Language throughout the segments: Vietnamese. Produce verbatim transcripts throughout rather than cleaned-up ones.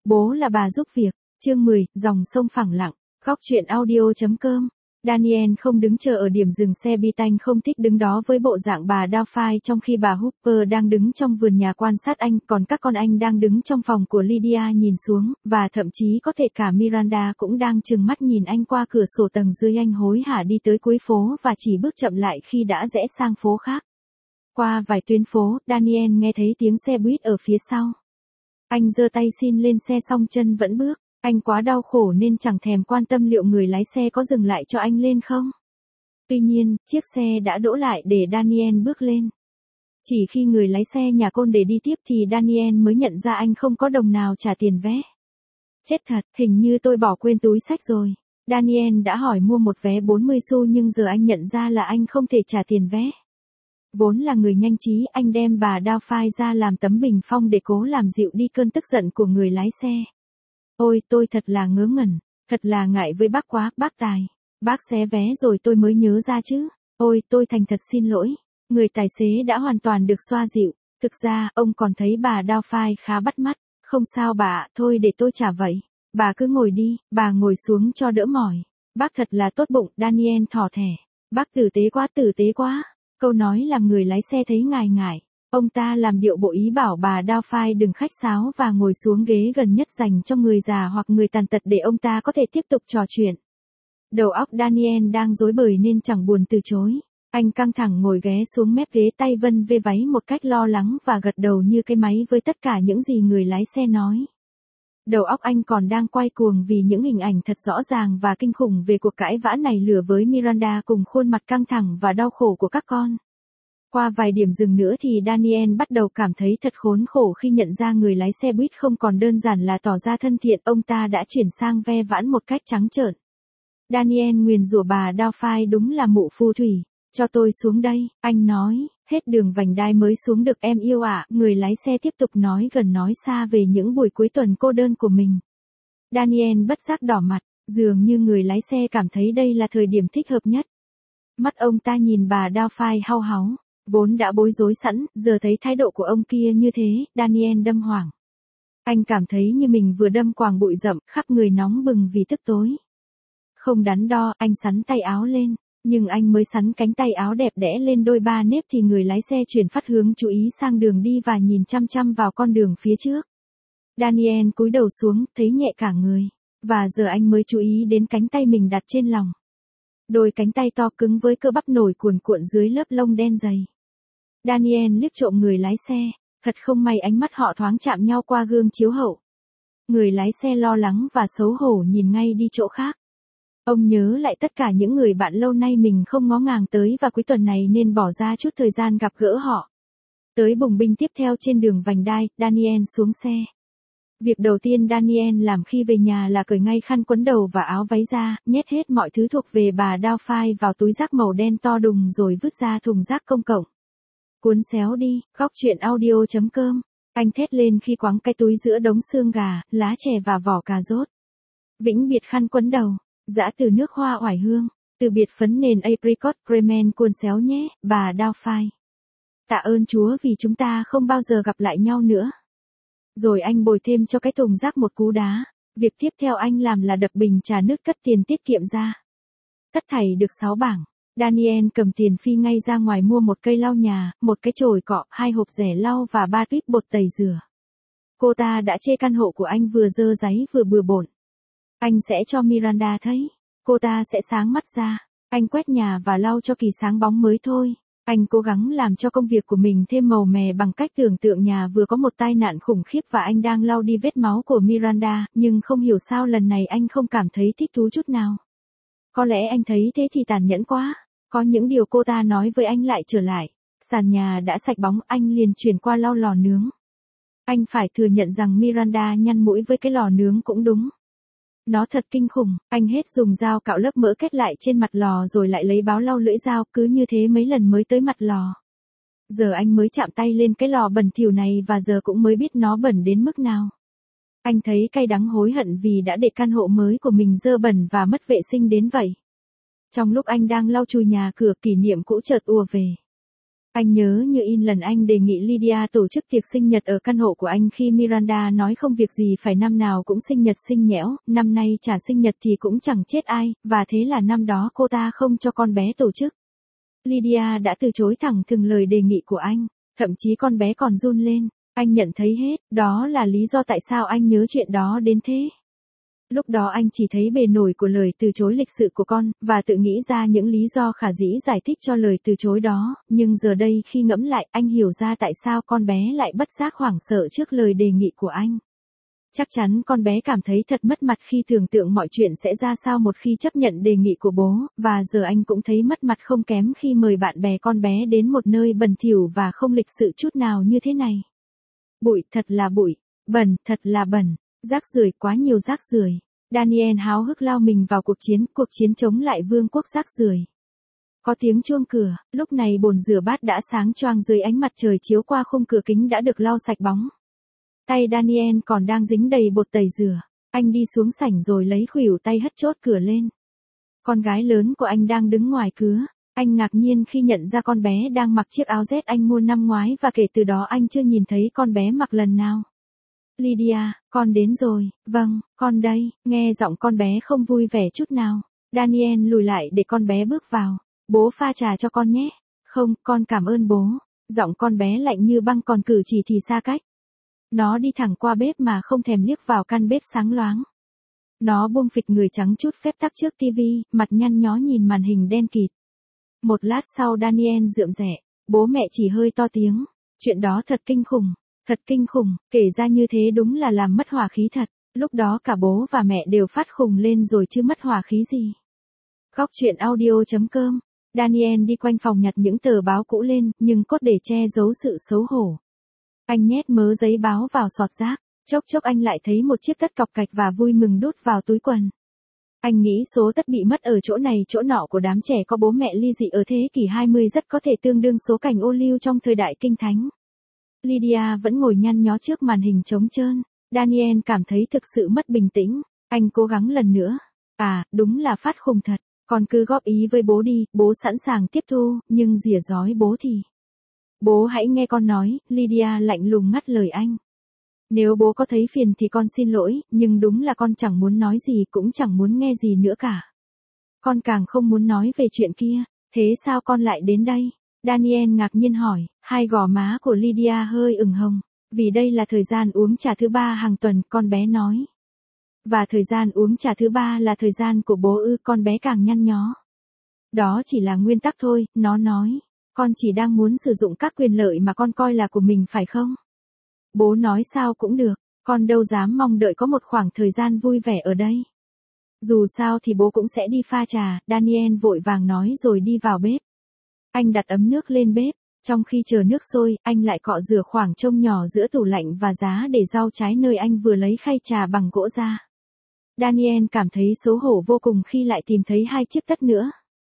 Bố là bà giúp việc. Chương mười, dòng sông phẳng lặng. Góc truyện audio.com. Daniel không đứng chờ ở điểm dừng xe Bittanh không thích đứng đó với bộ dạng bà Doubtfire trong khi bà Hooper đang đứng trong vườn nhà quan sát anh, còn các con anh đang đứng trong phòng của Lydia nhìn xuống, và thậm chí có thể cả Miranda cũng đang trừng mắt nhìn anh qua cửa sổ tầng dưới. Anh hối hả đi tới cuối phố và chỉ bước chậm lại khi đã rẽ sang phố khác. Qua vài tuyến phố, Daniel nghe thấy tiếng xe buýt ở phía sau. Anh giơ tay xin lên xe xong chân vẫn bước. Anh quá đau khổ nên chẳng thèm quan tâm liệu người lái xe có dừng lại cho anh lên không. Tuy nhiên, chiếc xe đã đỗ lại để Daniel bước lên. Chỉ khi người lái xe nhà côn để đi tiếp thì Daniel mới nhận ra anh không có đồng nào trả tiền vé. Chết thật, hình như tôi bỏ quên túi xách rồi. Daniel đã hỏi mua một vé bốn mươi xu nhưng giờ anh nhận ra là anh không thể trả tiền vé. Vốn là người nhanh trí, anh đem bà Doubtfire ra làm tấm bình phong để cố làm dịu đi cơn tức giận của người lái xe. Ôi, tôi thật là ngớ ngẩn, thật là ngại với bác quá, bác Tài. Bác xé vé rồi tôi mới nhớ ra chứ. Ôi, tôi thành thật xin lỗi. Người tài xế đã hoàn toàn được xoa dịu. Thực ra, ông còn thấy bà Doubtfire khá bắt mắt. Không sao bà, thôi để tôi trả vậy. Bà cứ ngồi đi, bà ngồi xuống cho đỡ mỏi. Bác thật là tốt bụng, Daniel thỏ thẻ. Bác tử tế quá, tử tế quá. Câu nói làm người lái xe thấy ngại ngại. Ông ta làm điệu bộ ý bảo bà Doubtfire đừng khách sáo và ngồi xuống ghế gần nhất dành cho người già hoặc người tàn tật để ông ta có thể tiếp tục trò chuyện. Đầu óc Daniel đang rối bời nên chẳng buồn từ chối. Anh căng thẳng ngồi ghé xuống mép ghế, tay vân vê váy một cách lo lắng và gật đầu như cái máy với tất cả những gì người lái xe nói. Đầu óc anh còn đang quay cuồng vì những hình ảnh thật rõ ràng và kinh khủng về cuộc cãi vã này lửa với Miranda cùng khuôn mặt căng thẳng và đau khổ của các con. Qua vài điểm dừng nữa thì Daniel bắt đầu cảm thấy thật khốn khổ khi nhận ra người lái xe buýt không còn đơn giản là tỏ ra thân thiện, ông ta đã chuyển sang ve vãn một cách trắng trợn. Daniel nguyền rủa bà Doubtfire đúng là mụ phù thủy. Cho tôi xuống đây, anh nói, hết đường vành đai mới xuống được em yêu ạ. Người lái xe tiếp tục nói gần nói xa về những buổi cuối tuần cô đơn của mình. Daniel bất giác đỏ mặt, dường như người lái xe cảm thấy đây là thời điểm thích hợp nhất. Mắt ông ta nhìn bà Doubtfire hau háu. Vốn đã bối rối sẵn, giờ thấy thái độ của ông kia như thế, Daniel đâm hoảng. Anh cảm thấy như mình vừa đâm quàng bụi rậm, khắp người nóng bừng vì tức tối. Không đắn đo, anh xắn tay áo lên, nhưng anh mới xắn cánh tay áo đẹp đẽ lên đôi ba nếp thì người lái xe chuyển phát hướng chú ý sang đường đi và nhìn chăm chăm vào con đường phía trước. Daniel cúi đầu xuống, thấy nhẹ cả người, và giờ anh mới chú ý đến cánh tay mình đặt trên lòng. Đôi cánh tay to cứng với cơ bắp nổi cuồn cuộn dưới lớp lông đen dày. Daniel liếc trộm người lái xe, thật không may ánh mắt họ thoáng chạm nhau qua gương chiếu hậu. Người lái xe lo lắng và xấu hổ nhìn ngay đi chỗ khác. Ông nhớ lại tất cả những người bạn lâu nay mình không ngó ngàng tới và cuối tuần này nên bỏ ra chút thời gian gặp gỡ họ. Tới bùng binh tiếp theo trên đường vành đai, Daniel xuống xe. Việc đầu tiên Daniel làm khi về nhà là cởi ngay khăn quấn đầu và áo váy ra, nhét hết mọi thứ thuộc về bà Doubtfire vào túi rác màu đen to đùng rồi vứt ra thùng rác công cộng. Cuốn xéo đi, góc truyện audio.com. Anh thét lên khi quắng cái túi giữa đống xương gà, lá chè và vỏ cà rốt. Vĩnh biệt khăn quấn đầu, giã từ nước hoa oải hương, từ biệt phấn nền apricot cremen cuốn xéo nhé, bà Doubtfire. Tạ ơn Chúa vì chúng ta không bao giờ gặp lại nhau nữa. Rồi anh bồi thêm cho cái thùng rác một cú đá. Việc tiếp theo anh làm là đập bình trà nước cất tiền tiết kiệm ra. Tất thảy được sáu bảng. Daniel cầm tiền phi ngay ra ngoài mua một cây lau nhà, một cái chổi cọ, hai hộp rẻ lau và ba tuyếp bột tẩy rửa. Cô ta đã chê căn hộ của anh vừa dơ dáy vừa bừa bộn. Anh sẽ cho Miranda thấy. Cô ta sẽ sáng mắt ra. Anh quét nhà và lau cho kỳ sáng bóng mới thôi. Anh cố gắng làm cho công việc của mình thêm màu mè bằng cách tưởng tượng nhà vừa có một tai nạn khủng khiếp và anh đang lau đi vết máu của Miranda, nhưng không hiểu sao lần này anh không cảm thấy thích thú chút nào. Có lẽ anh thấy thế thì tàn nhẫn quá. Có những điều cô ta nói với anh lại trở lại. Sàn nhà đã sạch bóng, anh liền chuyển qua lau lò nướng. Anh phải thừa nhận rằng Miranda nhăn mũi với cái lò nướng cũng đúng. Nó thật kinh khủng, anh hết dùng dao cạo lớp mỡ kết lại trên mặt lò rồi lại lấy báo lau lưỡi dao, cứ như thế mấy lần mới tới mặt lò. Giờ anh mới chạm tay lên cái lò bẩn thỉu này và giờ cũng mới biết nó bẩn đến mức nào. Anh thấy cay đắng hối hận vì đã để căn hộ mới của mình dơ bẩn và mất vệ sinh đến vậy. Trong lúc anh đang lau chùi nhà cửa, kỷ niệm cũ chợt ùa về. Anh nhớ như in lần anh đề nghị Lydia tổ chức tiệc sinh nhật ở căn hộ của anh khi Miranda nói không việc gì phải năm nào cũng sinh nhật xinh nhẽo, năm nay chả sinh nhật thì cũng chẳng chết ai, và thế là năm đó cô ta không cho con bé tổ chức. Lydia đã từ chối thẳng thừng lời đề nghị của anh, thậm chí con bé còn run lên, anh nhận thấy hết, đó là lý do tại sao anh nhớ chuyện đó đến thế. Lúc đó anh chỉ thấy bề nổi của lời từ chối lịch sự của con, và tự nghĩ ra những lý do khả dĩ giải thích cho lời từ chối đó, nhưng giờ đây khi ngẫm lại, anh hiểu ra tại sao con bé lại bất giác hoảng sợ trước lời đề nghị của anh. Chắc chắn con bé cảm thấy thật mất mặt khi tưởng tượng mọi chuyện sẽ ra sao một khi chấp nhận đề nghị của bố, và giờ anh cũng thấy mất mặt không kém khi mời bạn bè con bé đến một nơi bẩn thỉu và không lịch sự chút nào như thế này. Bụi, thật là bụi, bẩn, thật là bẩn. Rác rưởi, quá nhiều rác rưởi. Daniel háo hức lao mình vào cuộc chiến, cuộc chiến chống lại vương quốc rác rưởi. Có tiếng chuông cửa, lúc này bồn rửa bát đã sáng choang dưới ánh mặt trời chiếu qua khung cửa kính đã được lau sạch bóng. Tay Daniel còn đang dính đầy bột tẩy rửa. Anh đi xuống sảnh rồi lấy khuỷu tay hất chốt cửa lên. Con gái lớn của anh đang đứng ngoài cửa. Anh ngạc nhiên khi nhận ra con bé đang mặc chiếc áo Z anh mua năm ngoái và kể từ đó anh chưa nhìn thấy con bé mặc lần nào. Lydia, con đến rồi, vâng, con đây, nghe giọng con bé không vui vẻ chút nào. Daniel lùi lại để con bé bước vào. Bố pha trà cho con nhé. Không, con cảm ơn bố. Giọng con bé lạnh như băng còn cử chỉ thì xa cách. Nó đi thẳng qua bếp mà không thèm liếc vào căn bếp sáng loáng. Nó buông phịch người trắng chút phép tắc trước tivi, mặt nhăn nhó nhìn màn hình đen kịt. Một lát sau Daniel rượm rẻ, bố mẹ chỉ hơi to tiếng. Chuyện đó thật kinh khủng. Thật kinh khủng, kể ra như thế đúng là làm mất hòa khí thật, lúc đó cả bố và mẹ đều phát khùng lên rồi chứ mất hòa khí gì. Góc truyện audio chấm com, Daniel đi quanh phòng nhặt những tờ báo cũ lên, nhưng cốt để che giấu sự xấu hổ. Anh nhét mớ giấy báo vào sọt rác, chốc chốc anh lại thấy một chiếc tất cọc cạch và vui mừng đút vào túi quần. Anh nghĩ số tất bị mất ở chỗ này chỗ nọ của đám trẻ có bố mẹ ly dị ở thế kỷ hai mươi rất có thể tương đương số cành ô liu trong thời đại kinh thánh. Lydia vẫn ngồi nhăn nhó trước màn hình trống trơn. Daniel cảm thấy thực sự mất bình tĩnh. Anh cố gắng lần nữa. À, đúng là phát khùng thật. Con cứ góp ý với bố đi, bố sẵn sàng tiếp thu, nhưng rỉa rói bố thì. Bố hãy nghe con nói, Lydia lạnh lùng ngắt lời anh. Nếu bố có thấy phiền thì con xin lỗi, nhưng đúng là con chẳng muốn nói gì cũng chẳng muốn nghe gì nữa cả. Con càng không muốn nói về chuyện kia, thế sao con lại đến đây? Daniel ngạc nhiên hỏi, hai gò má của Lydia hơi ửng hồng. Vì đây là thời gian uống trà thứ ba hàng tuần, con bé nói. Và thời gian uống trà thứ ba là thời gian của bố ư, con bé càng nhăn nhó. Đó chỉ là nguyên tắc thôi, nó nói. Con chỉ đang muốn sử dụng các quyền lợi mà con coi là của mình phải không? Bố nói sao cũng được, con đâu dám mong đợi có một khoảng thời gian vui vẻ ở đây. Dù sao thì bố cũng sẽ đi pha trà, Daniel vội vàng nói rồi đi vào bếp. Anh đặt ấm nước lên bếp, trong khi chờ nước sôi, anh lại cọ rửa khoảng trông nhỏ giữa tủ lạnh và giá để rau trái nơi anh vừa lấy khay trà bằng gỗ ra. Daniel cảm thấy xấu hổ vô cùng khi lại tìm thấy hai chiếc tất nữa.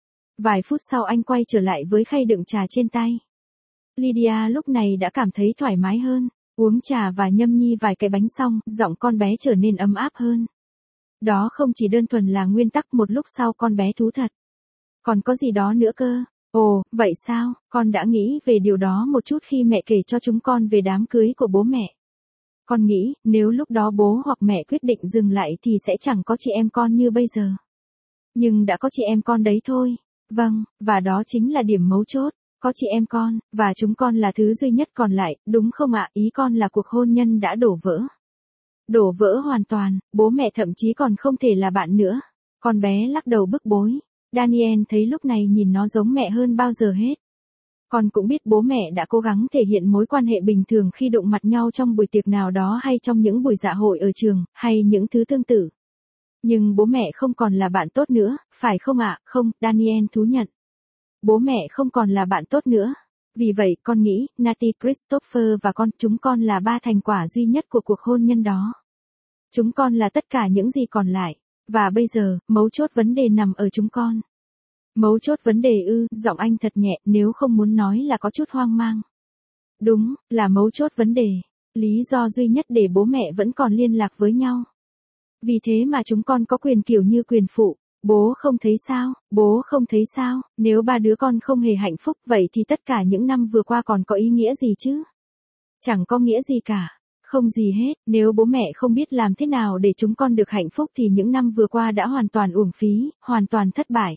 Vài phút sau anh quay trở lại với khay đựng trà trên tay. Lydia lúc này đã cảm thấy thoải mái hơn, uống trà và nhâm nhi vài cái bánh xong, giọng con bé trở nên ấm áp hơn. Đó không chỉ đơn thuần là nguyên tắc, một lúc sau con bé thú thật. Còn có gì đó nữa cơ. Ồ, vậy sao, con đã nghĩ về điều đó một chút khi mẹ kể cho chúng con về đám cưới của bố mẹ. Con nghĩ, nếu lúc đó bố hoặc mẹ quyết định dừng lại thì sẽ chẳng có chị em con như bây giờ. Nhưng đã có chị em con đấy thôi. Vâng, và đó chính là điểm mấu chốt. Có chị em con, và chúng con là thứ duy nhất còn lại, đúng không ạ? Ý con là cuộc hôn nhân đã đổ vỡ. Đổ vỡ hoàn toàn, bố mẹ thậm chí còn không thể là bạn nữa. Con bé lắc đầu bức bối. Daniel thấy lúc này nhìn nó giống mẹ hơn bao giờ hết. Con cũng biết bố mẹ đã cố gắng thể hiện mối quan hệ bình thường khi đụng mặt nhau trong buổi tiệc nào đó hay trong những buổi dạ hội ở trường, hay những thứ tương tự. Nhưng bố mẹ không còn là bạn tốt nữa, phải không ạ? Không, Daniel thú nhận. Bố mẹ không còn là bạn tốt nữa. Vì vậy, con nghĩ, Natty Christopher và con, chúng con là ba thành quả duy nhất của cuộc hôn nhân đó. Chúng con là tất cả những gì còn lại. Và bây giờ, mấu chốt vấn đề nằm ở chúng con. Mấu chốt vấn đề ư, giọng anh thật nhẹ, nếu không muốn nói là có chút hoang mang. Đúng, là mấu chốt vấn đề. Lý do duy nhất để bố mẹ vẫn còn liên lạc với nhau. Vì thế mà chúng con có quyền kiểu như quyền phụ. Bố không thấy sao, bố không thấy sao, nếu ba đứa con không hề hạnh phúc vậy thì tất cả những năm vừa qua còn có ý nghĩa gì chứ? Chẳng có nghĩa gì cả. Không gì hết, nếu bố mẹ không biết làm thế nào để chúng con được hạnh phúc thì những năm vừa qua đã hoàn toàn uổng phí, hoàn toàn thất bại.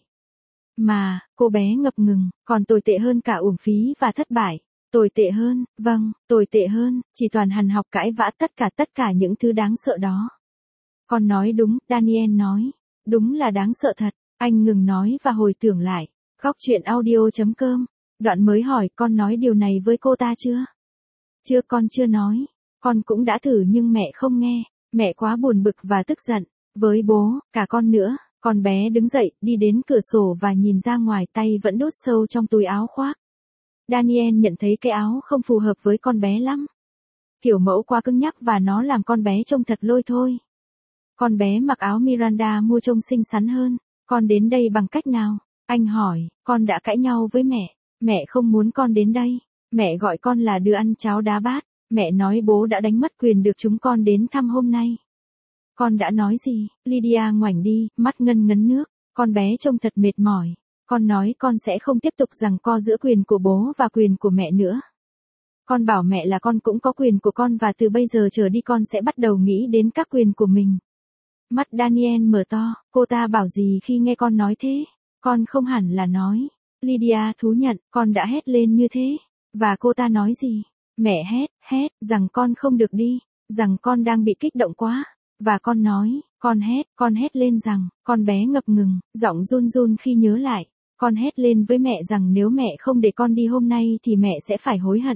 Mà, cô bé ngập ngừng, còn tồi tệ hơn cả uổng phí và thất bại. Tồi tệ hơn, vâng, tồi tệ hơn, chỉ toàn hằn học cãi vã tất cả tất cả những thứ đáng sợ đó. Con nói đúng, Daniel nói. Đúng là đáng sợ thật, anh ngừng nói và hồi tưởng lại. Góc chuyện audio chấm com. Đoạn mới hỏi con nói điều này với cô ta chưa? Chưa, con chưa nói. Con cũng đã thử nhưng mẹ không nghe. Mẹ quá buồn bực và tức giận. Với bố, cả con nữa. Con bé đứng dậy, đi đến cửa sổ và nhìn ra ngoài, tay vẫn đút sâu trong túi áo khoác. Daniel nhận thấy cái áo không phù hợp với con bé lắm. Kiểu mẫu quá cứng nhắc và nó làm con bé trông thật lôi thôi. Con bé mặc áo Miranda mua trông xinh xắn hơn. Con đến đây bằng cách nào? Anh hỏi, con đã cãi nhau với mẹ. Mẹ không muốn con đến đây. Mẹ gọi con là đứa ăn cháo đá bát. Mẹ nói bố đã đánh mất quyền được chúng con đến thăm hôm nay. Con đã nói gì? Lydia ngoảnh đi, mắt ngân ngấn nước. Con bé trông thật mệt mỏi. Con nói con sẽ không tiếp tục giằng co giữa quyền của bố và quyền của mẹ nữa. Con bảo mẹ là con cũng có quyền của con và từ bây giờ trở đi con sẽ bắt đầu nghĩ đến các quyền của mình. Mắt Daniel mở to, cô ta bảo gì khi nghe con nói thế? Con không hẳn là nói. Lydia thú nhận, con đã hét lên như thế. Và cô ta nói gì? Mẹ hét, hét, rằng con không được đi, rằng con đang bị kích động quá. Và con nói, con hét, con hét lên rằng, con bé ngập ngừng, giọng run run khi nhớ lại. Con hét lên với mẹ rằng nếu mẹ không để con đi hôm nay thì mẹ sẽ phải hối hận.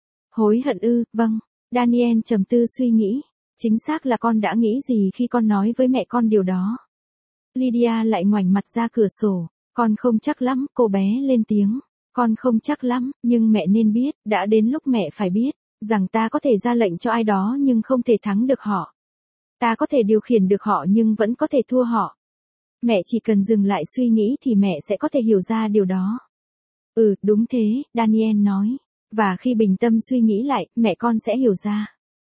Hối hận ư, vâng. Daniel trầm tư suy nghĩ. Chính xác là con đã nghĩ gì khi con nói với mẹ con điều đó? Lydia lại ngoảnh mặt ra cửa sổ. Con không chắc lắm, cô bé lên tiếng. Con không chắc lắm, nhưng mẹ nên biết, đã đến lúc mẹ phải biết, rằng ta có thể ra lệnh cho ai đó nhưng không thể thắng được họ. Ta có thể điều khiển được họ nhưng vẫn có thể thua họ. Mẹ chỉ cần dừng lại suy nghĩ thì mẹ sẽ có thể hiểu ra điều đó. Ừ, đúng thế, Daniel nói. Và khi bình tâm suy nghĩ lại, mẹ con sẽ hiểu ra.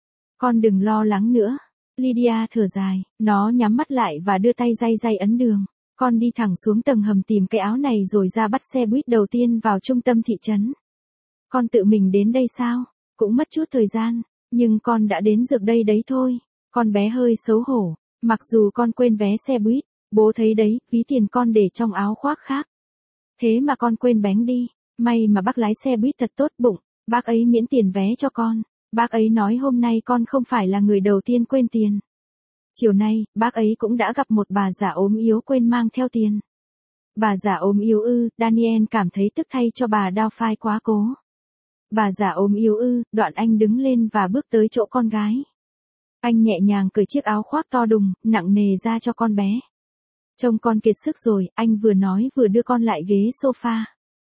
Con đừng lo lắng nữa. Lydia thở dài, nó nhắm mắt lại và đưa tay day day ấn đường. Con đi thẳng xuống tầng hầm tìm cái áo này rồi ra bắt xe buýt đầu tiên vào trung tâm thị trấn. Con tự mình đến đây sao? Cũng mất chút thời gian, nhưng con đã đến được đây đấy thôi. Con bé hơi xấu hổ, mặc dù con quên vé xe buýt, bố thấy đấy, ví tiền con để trong áo khoác khác. Thế mà con quên bánh đi, may mà bác lái xe buýt thật tốt bụng, bác ấy miễn tiền vé cho con. Bác ấy nói hôm nay con không phải là người đầu tiên quên tiền. Chiều nay, bác ấy cũng đã gặp một bà già ốm yếu quên mang theo tiền. Bà già ốm yếu ư, Daniel cảm thấy tức thay cho bà Doubtfire quá cố. Bà già ốm yếu ư, đoạn anh đứng lên và bước tới chỗ con gái. Anh nhẹ nhàng cởi chiếc áo khoác to đùng, nặng nề ra cho con bé. Trông con kiệt sức rồi, anh vừa nói vừa đưa con lại ghế sofa.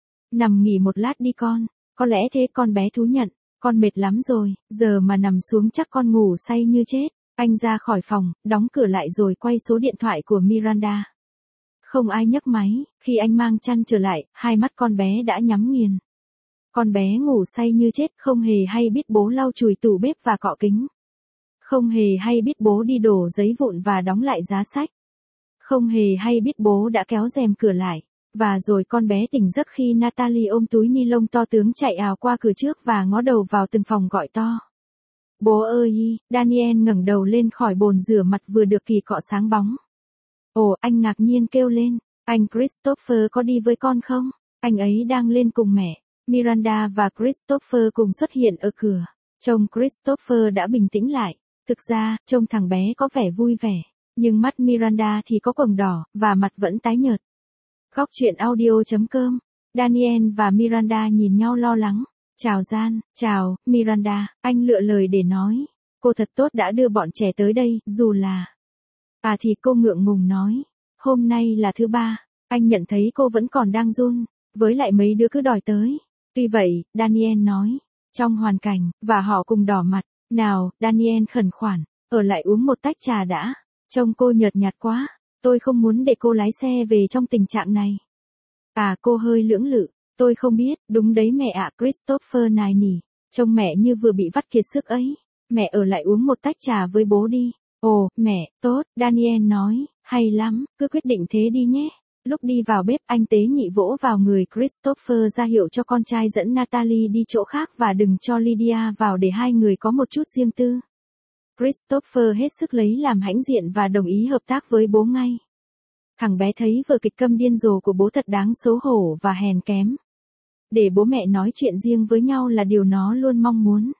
Nằm nghỉ một lát đi con, có lẽ thế con bé thú nhận. Con mệt lắm rồi, giờ mà nằm xuống chắc con ngủ say như chết. Anh ra khỏi phòng, đóng cửa lại rồi quay số điện thoại của Miranda. Không ai nhấc máy, khi anh mang chăn trở lại, hai mắt con bé đã nhắm nghiền. Con bé ngủ say như chết, không hề hay biết bố lau chùi tủ bếp và cọ kính. Không hề hay biết bố đi đổ giấy vụn và đóng lại giá sách. Không hề hay biết bố đã kéo rèm cửa lại. Và rồi con bé tỉnh giấc khi Natalie ôm túi ni lông to tướng chạy ào qua cửa trước và ngó đầu vào từng phòng gọi to. Bố ơi! Daniel ngẩng đầu lên khỏi bồn rửa mặt vừa được kỳ cọ sáng bóng. Ồ, anh ngạc nhiên kêu lên. Anh Christopher có đi với con không? Anh ấy đang lên cùng mẹ. Miranda và Christopher cùng xuất hiện ở cửa. Trông Christopher đã bình tĩnh lại. Thực ra, trông thằng bé có vẻ vui vẻ. Nhưng mắt Miranda thì có quầng đỏ, và mặt vẫn tái nhợt. Góc chuyện audio chấm com. Daniel và Miranda nhìn nhau lo lắng. Chào Gian, chào, Miranda, anh lựa lời để nói. Cô thật tốt đã đưa bọn trẻ tới đây, dù là... À thì cô ngượng ngùng nói. Hôm nay là thứ ba, anh nhận thấy cô vẫn còn đang run, với lại mấy đứa cứ đòi tới. Tuy vậy, Daniel nói, trong hoàn cảnh, và họ cùng đỏ mặt. Nào, Daniel khẩn khoản, ở lại uống một tách trà đã. Trông cô nhợt nhạt quá. Tôi không muốn để cô lái xe về trong tình trạng này. À, cô hơi lưỡng lự. Tôi không biết, đúng đấy mẹ ạ. Christopher nài nỉ. Trông mẹ như vừa bị vắt kiệt sức ấy. Mẹ ở lại uống một tách trà với bố đi. Ồ, mẹ, tốt, Daniel nói. Hay lắm, cứ quyết định thế đi nhé. Lúc đi vào bếp anh tế nhị vỗ vào người Christopher ra hiệu cho con trai dẫn Natalie đi chỗ khác và đừng cho Lydia vào để hai người có một chút riêng tư. Christopher hết sức lấy làm hãnh diện và đồng ý hợp tác với bố ngay. Thằng bé thấy vở kịch câm điên rồ của bố thật đáng xấu hổ và hèn kém. Để bố mẹ nói chuyện riêng với nhau là điều nó luôn mong muốn.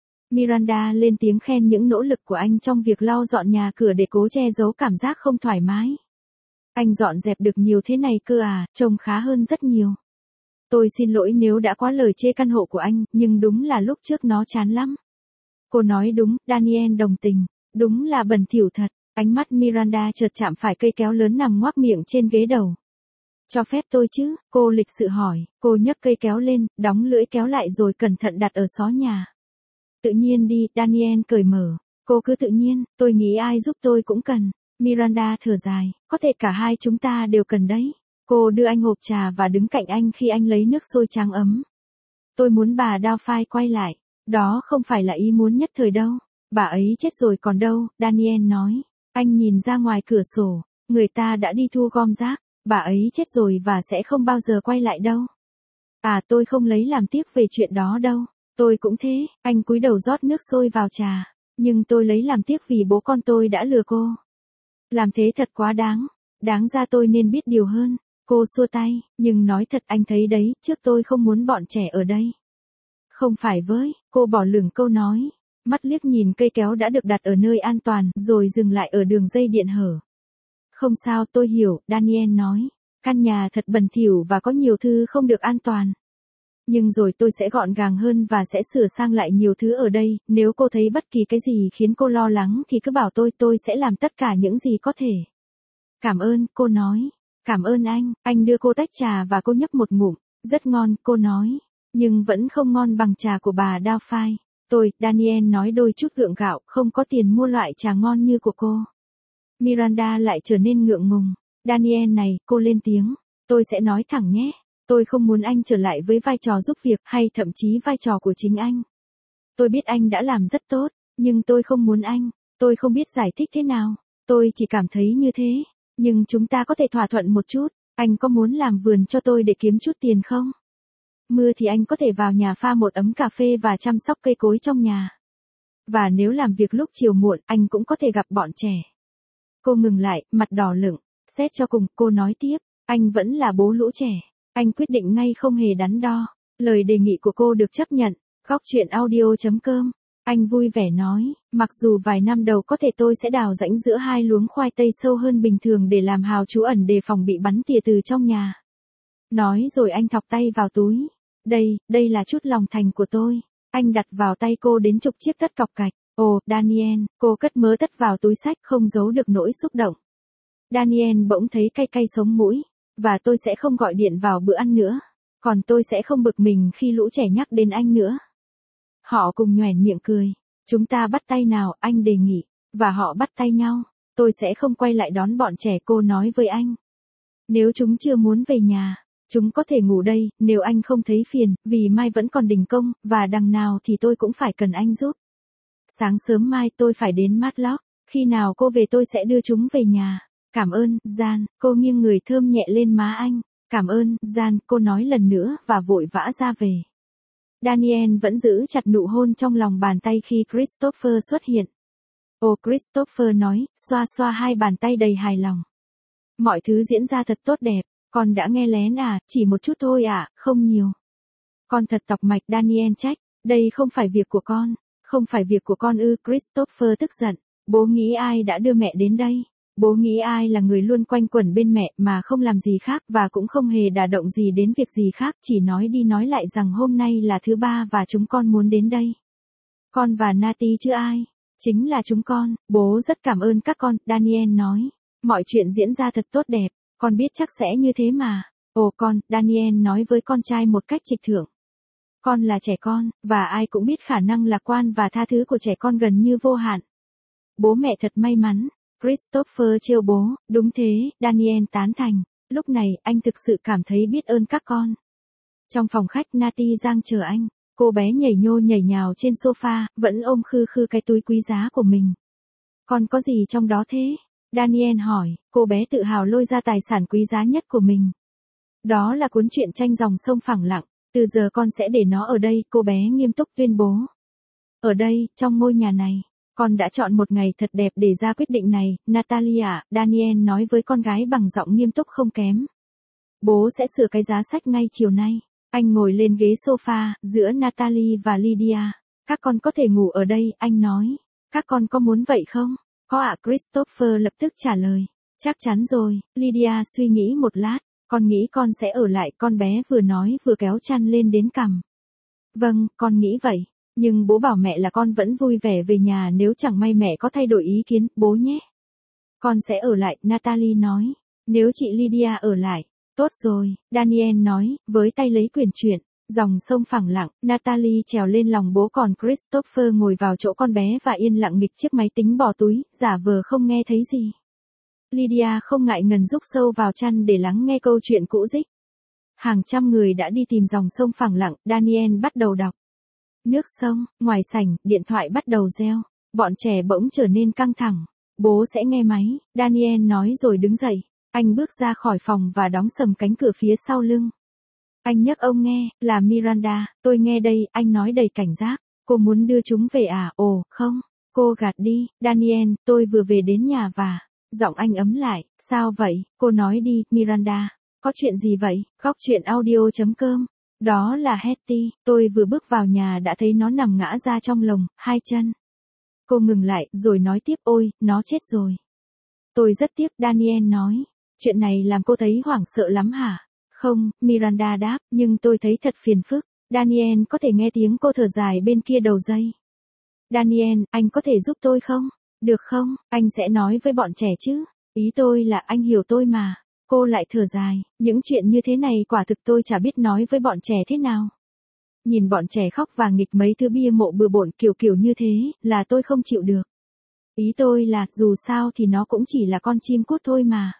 Miranda lên tiếng khen những nỗ lực của anh trong việc lau dọn nhà cửa để cố che giấu cảm giác không thoải mái. Anh dọn dẹp được nhiều thế này cơ à, trông khá hơn rất nhiều. Tôi xin lỗi nếu đã quá lời chê căn hộ của anh, nhưng đúng là lúc trước nó chán lắm. Cô nói đúng, Daniel đồng tình. Đúng là bẩn thỉu thật. Ánh mắt Miranda chợt chạm phải cây kéo lớn nằm ngoác miệng trên ghế đầu. Cho phép tôi chứ, cô lịch sự hỏi. Cô nhấc cây kéo lên, đóng lưỡi kéo lại rồi cẩn thận đặt ở xó nhà. Tự nhiên đi, Daniel cởi mở. Cô cứ tự nhiên, tôi nghĩ ai giúp tôi cũng cần. Miranda thở dài, có thể cả hai chúng ta đều cần đấy. Cô đưa anh hộp trà và đứng cạnh anh khi anh lấy nước sôi trắng ấm. Tôi muốn bà Doubtfire quay lại. Đó không phải là ý muốn nhất thời đâu. Bà ấy chết rồi còn đâu, Daniel nói. Anh nhìn ra ngoài cửa sổ. Người ta đã đi thu gom rác. Bà ấy chết rồi và sẽ không bao giờ quay lại đâu. À, tôi không lấy làm tiếc về chuyện đó đâu. Tôi cũng thế, anh cúi đầu rót nước sôi vào trà. Nhưng tôi lấy làm tiếc vì bố con tôi đã lừa cô. Làm thế thật quá đáng. Đáng ra tôi nên biết điều hơn. Cô xua tay, nhưng nói thật anh thấy đấy, trước tôi không muốn bọn trẻ ở đây. Không phải với, cô bỏ lửng câu nói. Mắt liếc nhìn cây kéo đã được đặt ở nơi an toàn, rồi dừng lại ở đường dây điện hở. Không sao, tôi hiểu, Daniel nói. Căn nhà thật bẩn thỉu và có nhiều thứ không được an toàn. Nhưng rồi tôi sẽ gọn gàng hơn và sẽ sửa sang lại nhiều thứ ở đây, nếu cô thấy bất kỳ cái gì khiến cô lo lắng thì cứ bảo tôi, tôi sẽ làm tất cả những gì có thể. Cảm ơn, cô nói. Cảm ơn anh, anh đưa cô tách trà và cô nhấp một ngụm. Rất ngon, cô nói. Nhưng vẫn không ngon bằng trà của bà Doubtfire. Tôi, Daniel nói đôi chút gượng gạo, không có tiền mua loại trà ngon như của cô. Miranda lại trở nên ngượng ngùng. Daniel này, cô lên tiếng. Tôi sẽ nói thẳng nhé. Tôi không muốn anh trở lại với vai trò giúp việc hay thậm chí vai trò của chính anh. Tôi biết anh đã làm rất tốt, nhưng tôi không muốn anh. Tôi không biết giải thích thế nào. Tôi chỉ cảm thấy như thế. Nhưng chúng ta có thể thỏa thuận một chút. Anh có muốn làm vườn cho tôi để kiếm chút tiền không? Mưa thì anh có thể vào nhà pha một ấm cà phê và chăm sóc cây cối trong nhà. Và nếu làm việc lúc chiều muộn, anh cũng có thể gặp bọn trẻ. Cô ngừng lại, mặt đỏ lửng. Xét cho cùng, cô nói tiếp. Anh vẫn là bố lũ trẻ. Anh quyết định ngay không hề đắn đo. Lời đề nghị của cô được chấp nhận. Góc truyện audio chấm com. Anh vui vẻ nói, mặc dù vài năm đầu có thể tôi sẽ đào rãnh giữa hai luống khoai tây sâu hơn bình thường để làm hào trú ẩn đề phòng bị bắn tỉa từ trong nhà. Nói rồi anh thọc tay vào túi. Đây, đây là chút lòng thành của tôi. Anh đặt vào tay cô đến chục chiếc tất cọc cạch. Ồ, Daniel, cô cất mớ tất vào túi xách không giấu được nỗi xúc động. Daniel bỗng thấy cay cay sống mũi. Và tôi sẽ không gọi điện vào bữa ăn nữa. Còn tôi sẽ không bực mình khi lũ trẻ nhắc đến anh nữa. Họ cùng nhoẻn miệng cười. Chúng ta bắt tay nào, anh đề nghị. Và họ bắt tay nhau. Tôi sẽ không quay lại đón bọn trẻ, cô nói với anh. Nếu chúng chưa muốn về nhà, chúng có thể ngủ đây, nếu anh không thấy phiền, vì mai vẫn còn đình công, và đằng nào thì tôi cũng phải cần anh giúp. Sáng sớm mai tôi phải đến Matlock, khi nào cô về tôi sẽ đưa chúng về nhà. Cảm ơn, Jan, cô nghiêng người thơm nhẹ lên má anh. Cảm ơn, Jan, cô nói lần nữa và vội vã ra về. Daniel vẫn giữ chặt nụ hôn trong lòng bàn tay khi Christopher xuất hiện. Ồ, Christopher nói, xoa xoa hai bàn tay đầy hài lòng. Mọi thứ diễn ra thật tốt đẹp, con đã nghe lén à, chỉ một chút thôi à, không nhiều. Con thật tọc mạch, Daniel trách, đây không phải việc của con, không phải việc của con ư, Christopher tức giận. Bố nghĩ ai đã đưa mẹ đến đây? Bố nghĩ ai là người luôn quanh quẩn bên mẹ mà không làm gì khác và cũng không hề đả động gì đến việc gì khác, chỉ nói đi nói lại rằng hôm nay là thứ ba và chúng con muốn đến đây. Con và Nati chứ ai? Chính là chúng con, bố rất cảm ơn các con, Daniel nói. Mọi chuyện diễn ra thật tốt đẹp, con biết chắc sẽ như thế mà. Ồ con, Daniel nói với con trai một cách trịch thượng. Con là trẻ con, và ai cũng biết khả năng lạc quan và tha thứ của trẻ con gần như vô hạn. Bố mẹ thật may mắn. Christopher trêu bố, đúng thế, Daniel tán thành. Lúc này, anh thực sự cảm thấy biết ơn các con. Trong phòng khách Nati giang chờ anh, cô bé nhảy nhô nhảy nhào trên sofa, vẫn ôm khư khư cái túi quý giá của mình. Con có gì trong đó thế? Daniel hỏi, cô bé tự hào lôi ra tài sản quý giá nhất của mình. Đó là cuốn truyện tranh Dòng sông phẳng lặng, từ giờ con sẽ để nó ở đây, cô bé nghiêm túc tuyên bố. Ở đây, trong ngôi nhà này, con đã chọn một ngày thật đẹp để ra quyết định này, Natalia, Daniel nói với con gái bằng giọng nghiêm túc không kém. Bố sẽ sửa cái giá sách ngay chiều nay. Anh ngồi lên ghế sofa, giữa Natalie và Lydia. Các con có thể ngủ ở đây, anh nói. Các con có muốn vậy không? Có ạ, Christopher lập tức trả lời. Chắc chắn rồi, Lydia suy nghĩ một lát. Con nghĩ con sẽ ở lại, con bé vừa nói vừa kéo chăn lên đến cằm. Vâng, con nghĩ vậy. Nhưng bố bảo mẹ là con vẫn vui vẻ về nhà nếu chẳng may mẹ có thay đổi ý kiến, bố nhé. Con sẽ ở lại, Natalie nói. Nếu chị Lydia ở lại. Tốt rồi, Daniel nói, với tay lấy quyển truyện. Dòng sông phẳng lặng, Natalie trèo lên lòng bố còn Christopher ngồi vào chỗ con bé và yên lặng nghịch chiếc máy tính bỏ túi, giả vờ không nghe thấy gì. Lydia không ngại ngần rúc sâu vào chăn để lắng nghe câu chuyện cũ dích. Hàng trăm người đã đi tìm dòng sông phẳng lặng, Daniel bắt đầu đọc. Nước sông, ngoài sảnh, điện thoại bắt đầu reo. Bọn trẻ bỗng trở nên căng thẳng. Bố sẽ nghe máy, Daniel nói rồi đứng dậy. Anh bước ra khỏi phòng và đóng sầm cánh cửa phía sau lưng. Anh nhấc ông nghe, là Miranda, tôi nghe đây, anh nói đầy cảnh giác. Cô muốn đưa chúng về à? Ồ, không. Cô gạt đi, Daniel, tôi vừa về đến nhà và... Giọng anh ấm lại, sao vậy? Cô nói đi, Miranda. Có chuyện gì vậy? Góc chuyện audio chấm com. Đó là Hetty, tôi vừa bước vào nhà đã thấy nó nằm ngã ra trong lồng, hai chân. Cô ngừng lại, rồi nói tiếp, ôi, nó chết rồi. Tôi rất tiếc, Daniel nói. Chuyện này làm cô thấy hoảng sợ lắm hả? Không, Miranda đáp, nhưng tôi thấy thật phiền phức. Daniel có thể nghe tiếng cô thở dài bên kia đầu dây. Daniel, anh có thể giúp tôi không? Được không, anh sẽ nói với bọn trẻ chứ. Ý tôi là anh hiểu tôi mà. Cô lại thở dài, những chuyện như thế này quả thực tôi chả biết nói với bọn trẻ thế nào. Nhìn bọn trẻ khóc và nghịch mấy thứ bia mộ bừa bộn kiểu kiểu như thế, là tôi không chịu được. Ý tôi là, dù sao thì nó cũng chỉ là con chim cút thôi mà.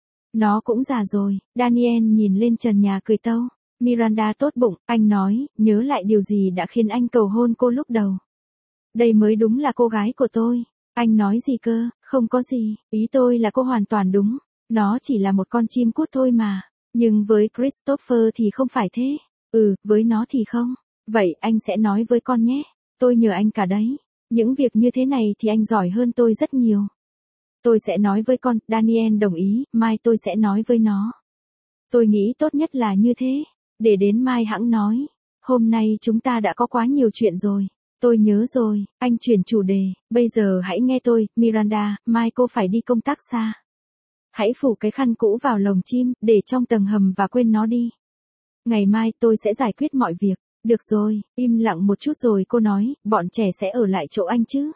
Nó cũng già rồi, Daniel nhìn lên trần nhà cười tâu. Miranda tốt bụng, anh nói, nhớ lại điều gì đã khiến anh cầu hôn cô lúc đầu. Đây mới đúng là cô gái của tôi. Anh nói gì cơ, không có gì, ý tôi là cô hoàn toàn đúng. Nó chỉ là một con chim cút thôi mà. Nhưng với Christopher thì không phải thế. Ừ, với nó thì không. Vậy anh sẽ nói với con nhé. Tôi nhờ anh cả đấy. Những việc như thế này thì anh giỏi hơn tôi rất nhiều. Tôi sẽ nói với con, Daniel đồng ý, mai tôi sẽ nói với nó. Tôi nghĩ tốt nhất là như thế. Để đến mai hẵng nói. Hôm nay chúng ta đã có quá nhiều chuyện rồi. Tôi nhớ rồi, anh chuyển chủ đề, bây giờ hãy nghe tôi, Miranda, mai cô phải đi công tác xa. Hãy phủ cái khăn cũ vào lồng chim, để trong tầng hầm và quên nó đi. Ngày mai tôi sẽ giải quyết mọi việc. Được rồi, im lặng một chút rồi cô nói, bọn trẻ sẽ ở lại chỗ anh chứ.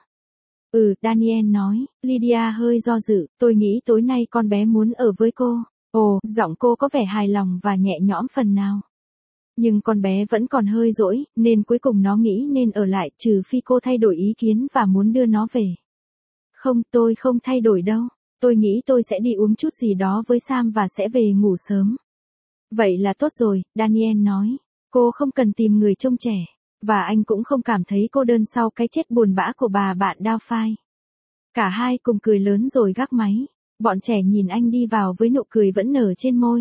Ừ, Daniel nói, Lydia hơi do dự, tôi nghĩ tối nay con bé muốn ở với cô. Ồ, giọng cô có vẻ hài lòng và nhẹ nhõm phần nào. Nhưng con bé vẫn còn hơi dỗi, nên cuối cùng nó nghĩ nên ở lại, trừ phi cô thay đổi ý kiến và muốn đưa nó về. Không, tôi không thay đổi đâu. Tôi nghĩ tôi sẽ đi uống chút gì đó với Sam và sẽ về ngủ sớm. Vậy là tốt rồi, Daniel nói. Cô không cần tìm người trông trẻ. Và anh cũng không cảm thấy cô đơn sau cái chết buồn bã của bà bạn Doubtfire. Cả hai cùng cười lớn rồi gác máy. Bọn trẻ nhìn anh đi vào với nụ cười vẫn nở trên môi.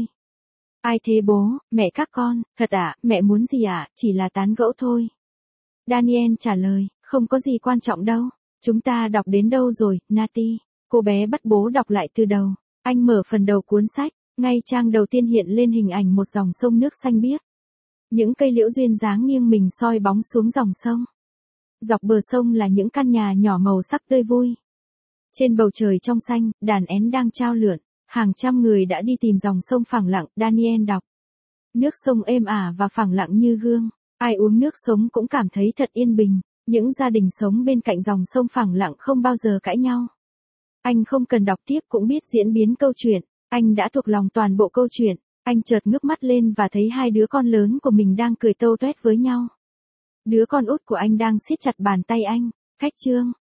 Ai thế bố, mẹ các con, thật ạ, à, mẹ muốn gì ạ, à? Chỉ là tán gẫu thôi. Daniel trả lời, không có gì quan trọng đâu. Chúng ta đọc đến đâu rồi, Nati? Cô bé bắt bố đọc lại từ đầu. Anh mở phần đầu cuốn sách, ngay trang đầu tiên hiện lên hình ảnh một dòng sông nước xanh biếc. Những cây liễu duyên dáng nghiêng mình soi bóng xuống dòng sông. Dọc bờ sông là những căn nhà nhỏ màu sắc tươi vui. Trên bầu trời trong xanh, đàn én đang chao lượn. Hàng trăm người đã đi tìm dòng sông phẳng lặng, Daniel đọc. Nước sông êm ả và phẳng lặng như gương. Ai uống nước sống cũng cảm thấy thật yên bình. Những gia đình sống bên cạnh dòng sông phẳng lặng không bao giờ cãi nhau. Anh không cần đọc tiếp cũng biết diễn biến câu chuyện. Anh đã thuộc lòng toàn bộ câu chuyện. Anh chợt ngước mắt lên và thấy hai đứa con lớn của mình đang cười tâu tuét với nhau. Đứa con út của anh đang siết chặt bàn tay anh. Cách chương.